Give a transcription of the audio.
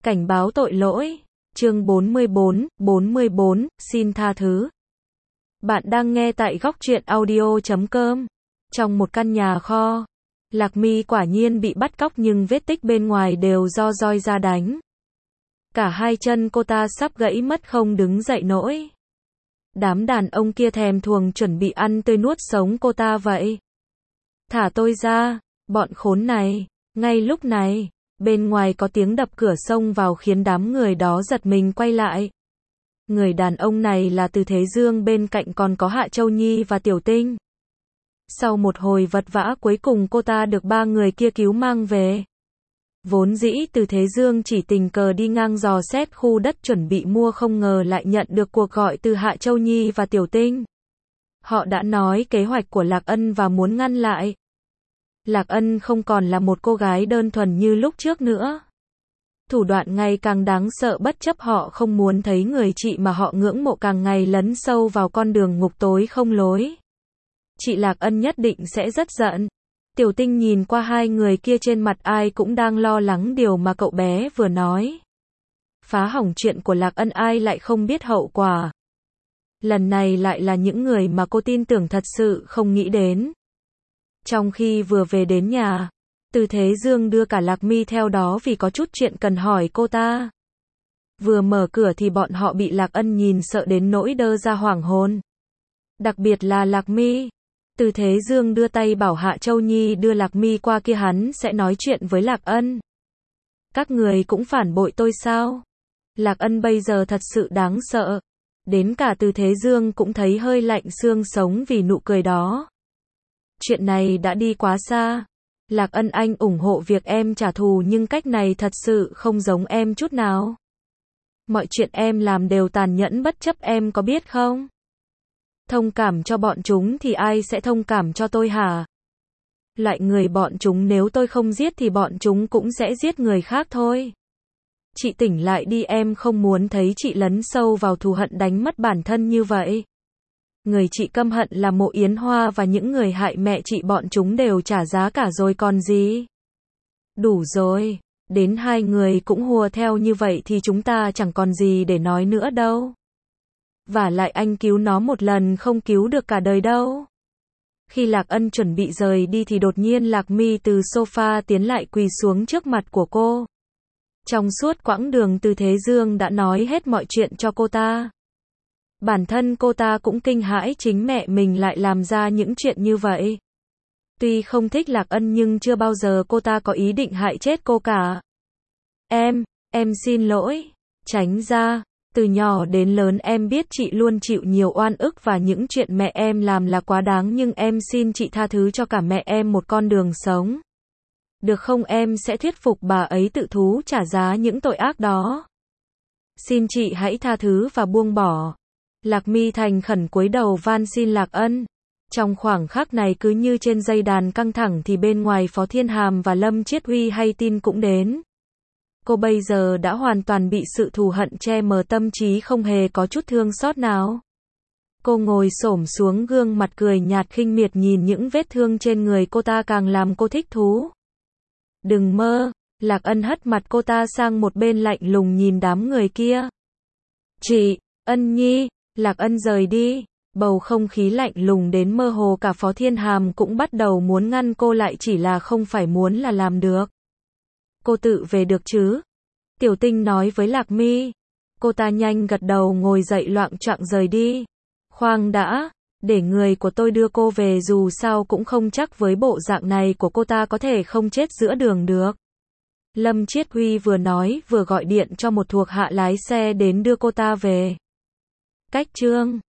Cảnh báo tội lỗi. Chương 44, xin tha thứ. Bạn đang nghe tại Góc Truyện Audio.com. Trong một căn nhà kho, Lạc My quả nhiên bị bắt cóc nhưng vết tích bên ngoài đều do roi ra đánh. Cả hai chân cô ta sắp gãy mất không đứng dậy nổi. Đám đàn ông kia thèm thuồng chuẩn bị ăn tươi nuốt sống cô ta vậy. Thả tôi ra, bọn khốn này. Ngay lúc này, bên ngoài có tiếng đập cửa xông vào khiến đám người đó giật mình quay lại. Người đàn ông này là Từ Thế Dương, bên cạnh còn có Hạ Châu Nhi và Tiểu Tinh. Sau một hồi vật vã cuối cùng cô ta được ba người kia cứu mang về. Vốn dĩ Từ Thế Dương chỉ tình cờ đi ngang dò xét khu đất chuẩn bị mua, không ngờ lại nhận được cuộc gọi từ Hạ Châu Nhi và Tiểu Tinh. Họ đã nói kế hoạch của Lạc Ân và muốn ngăn lại. Lạc Ân không còn là một cô gái đơn thuần như lúc trước nữa. Thủ đoạn ngày càng đáng sợ, bất chấp họ không muốn thấy người chị mà họ ngưỡng mộ càng ngày lấn sâu vào con đường ngục tối không lối. Chị Lạc Ân nhất định sẽ rất giận. Tiểu Tinh nhìn qua hai người kia, trên mặt ai cũng đang lo lắng điều mà cậu bé vừa nói. Phá hỏng chuyện của Lạc Ân ai lại không biết hậu quả. Lần này lại là những người mà cô tin tưởng, thật sự không nghĩ đến. Trong khi vừa về đến nhà, Từ Thế Dương đưa cả Lạc My theo đó vì có chút chuyện cần hỏi cô ta. Vừa mở cửa thì bọn họ bị Lạc Ân nhìn sợ đến nỗi đơ ra hoảng hồn. Đặc biệt là Lạc My. Từ Thế Dương đưa tay bảo Hạ Châu Nhi đưa Lạc My qua kia, hắn sẽ nói chuyện với Lạc Ân. Các người cũng phản bội tôi sao? Lạc Ân bây giờ thật sự đáng sợ. Đến cả Từ Thế Dương cũng thấy hơi lạnh xương sống vì nụ cười đó. Chuyện này đã đi quá xa. Lạc Ân, anh ủng hộ việc em trả thù nhưng cách này thật sự không giống em chút nào. Mọi chuyện em làm đều tàn nhẫn bất chấp, em có biết không? Thông cảm cho bọn chúng thì ai sẽ thông cảm cho tôi hả? Loại người bọn chúng nếu tôi không giết thì bọn chúng cũng sẽ giết người khác thôi. Chị tỉnh lại đi, em không muốn thấy chị lấn sâu vào thù hận đánh mất bản thân như vậy. Người chị căm hận là Mộ Yến Hoa và những người hại mẹ chị, bọn chúng đều trả giá cả rồi còn gì. Đủ rồi, đến hai người cũng hùa theo như vậy thì chúng ta chẳng còn gì để nói nữa đâu. Vả lại anh cứu nó một lần không cứu được cả đời đâu. Khi Lạc Ân chuẩn bị rời đi thì đột nhiên Lạc My từ sofa tiến lại, quỳ xuống trước mặt của cô. Trong suốt quãng đường Từ Thế Dương đã nói hết mọi chuyện cho cô ta. Bản thân cô ta cũng kinh hãi chính mẹ mình lại làm ra những chuyện như vậy. Tuy không thích Lạc Ân nhưng chưa bao giờ cô ta có ý định hại chết cô cả. Em xin lỗi. Tránh ra. Từ nhỏ đến lớn em biết chị luôn chịu nhiều oan ức và những chuyện mẹ em làm là quá đáng, nhưng em xin chị tha thứ cho cả mẹ em một con đường sống. Được không, em sẽ thuyết phục bà ấy tự thú trả giá những tội ác đó. Xin chị hãy tha thứ và buông bỏ. Lạc My thành khẩn cúi đầu van xin Lạc Ân. Trong khoảng khắc này cứ như trên dây đàn căng thẳng thì bên ngoài Phó Thiên Hàm và Lâm Chiết Huy hay tin cũng đến. Cô bây giờ đã hoàn toàn bị sự thù hận che mờ tâm trí, không hề có chút thương xót nào. Cô ngồi xổm xuống, gương mặt cười nhạt khinh miệt nhìn những vết thương trên người cô ta càng làm cô thích thú. Đừng mơ. Lạc Ân hất mặt cô ta sang một bên, lạnh lùng nhìn đám người kia. Chị, Ân Nhi. Lạc Ân rời đi. Bầu không khí lạnh lùng đến mơ hồ cả Phó Thiên Hàm cũng bắt đầu muốn ngăn cô lại, chỉ là không phải muốn là làm được. Cô tự về được chứ? Tiểu Tinh nói với Lạc My. Cô ta nhanh gật đầu, ngồi dậy loạng choạng rời đi. Khoan đã, để người của tôi đưa cô về, dù sao cũng không chắc với bộ dạng này của cô ta có thể không chết giữa đường được. Lâm Chiết Huy vừa nói vừa gọi điện cho một thuộc hạ lái xe đến đưa cô ta về. Cách chương